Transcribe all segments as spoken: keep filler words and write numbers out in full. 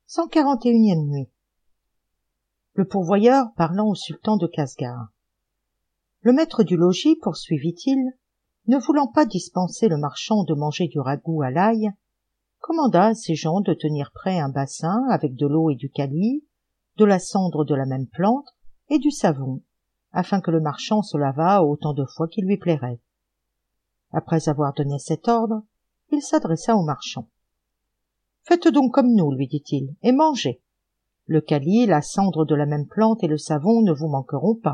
cent quarante et unième nuit. Le pourvoyeur parlant au sultan de Casgar. Le maître du logis, poursuivit-il, ne voulant pas dispenser le marchand de manger du ragoût à l'ail, commanda à ses gens de tenir prêt un bassin avec de l'eau et du kali, de la cendre de la même plante et du savon, afin que le marchand se lavât autant de fois qu'il lui plairait. Après avoir donné cet ordre, il s'adressa au marchand. « Faites donc comme nous, lui dit-il, et mangez. Le kali, la cendre de la même plante et le savon ne vous manqueront pas. »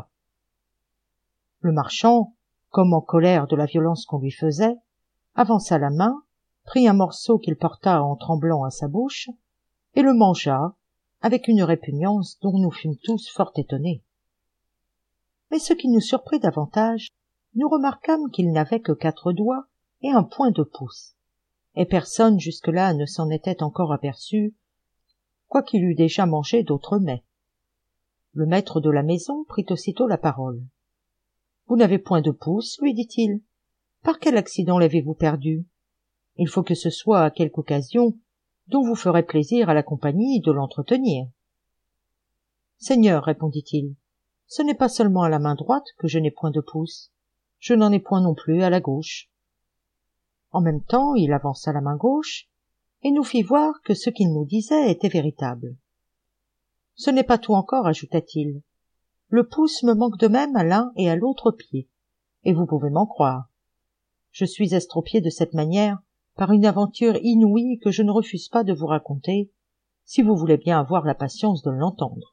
Le marchand, comme en colère de la violence qu'on lui faisait, avança la main, prit un morceau qu'il porta en tremblant à sa bouche, et le mangea, avec une répugnance dont nous fûmes tous fort étonnés. Mais ce qui nous surprit davantage, nous remarquâmes qu'il n'avait que quatre doigts et un point de pouce, et personne jusque-là ne s'en était encore aperçu, quoiqu'il eût déjà mangé d'autres mets. Le maître de la maison prit aussitôt la parole. « Vous n'avez point de pouce, lui dit-il. Par quel accident l'avez-vous perdu? Il faut que ce soit à quelque occasion dont vous ferez plaisir à la compagnie de l'entretenir. »« Seigneur, répondit-il, ce n'est pas seulement à la main droite que je n'ai point de pouce, je n'en ai point non plus à la gauche. » En même temps, il avança la main gauche et nous fit voir que ce qu'il nous disait était véritable. « Ce n'est pas tout encore, ajouta-t-il. Le pouce me manque de même à l'un et à l'autre pied, et vous pouvez m'en croire. Je suis estropié de cette manière par une aventure inouïe que je ne refuse pas de vous raconter, si vous voulez bien avoir la patience de l'entendre.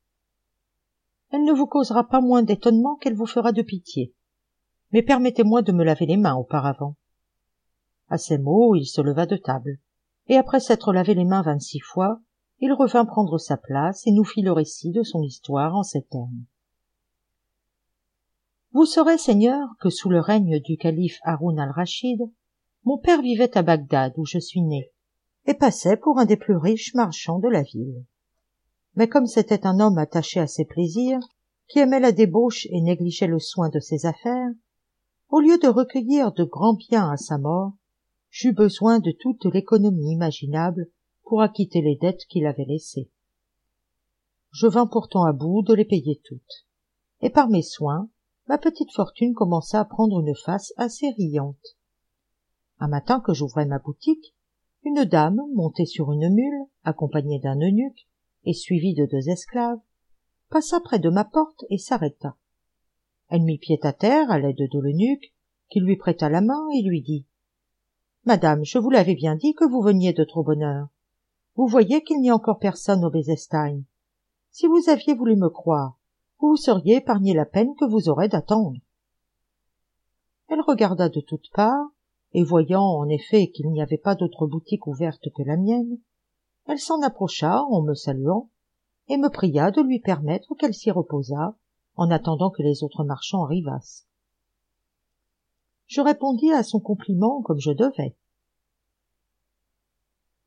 Elle ne vous causera pas moins d'étonnement qu'elle vous fera de pitié, mais permettez-moi de me laver les mains auparavant. » À ces mots, il se leva de table, et après s'être lavé les mains vingt-six fois, il revint prendre sa place et nous fit le récit de son histoire en ces termes. « Vous saurez, Seigneur, que sous le règne du calife Haroun al-Rachid, mon père vivait à Bagdad où je suis né, et passait pour un des plus riches marchands de la ville. Mais comme c'était un homme attaché à ses plaisirs, qui aimait la débauche et négligeait le soin de ses affaires, au lieu de recueillir de grands biens à sa mort, j'eus besoin de toute l'économie imaginable pour acquitter les dettes qu'il avait laissées. Je vins pourtant à bout de les payer toutes, et par mes soins, ma petite fortune commença à prendre une face assez riante. Un matin que j'ouvrais ma boutique, une dame, montée sur une mule, accompagnée d'un eunuque et suivie de deux esclaves, passa près de ma porte et s'arrêta. Elle mit pied à terre à l'aide de l'eunuque, qui lui prêta la main et lui dit « Madame, je vous l'avais bien dit que vous veniez de trop bonne heure. Vous voyez qu'il n'y a encore personne au Bezestein. Si vous aviez voulu me croire, vous vous seriez épargné la peine que vous aurez d'attendre. » Elle regarda de toutes parts, et voyant en effet qu'il n'y avait pas d'autre boutique ouverte que la mienne, elle s'en approcha en me saluant, et me pria de lui permettre qu'elle s'y reposât, en attendant que les autres marchands arrivassent. Je répondis à son compliment comme je devais,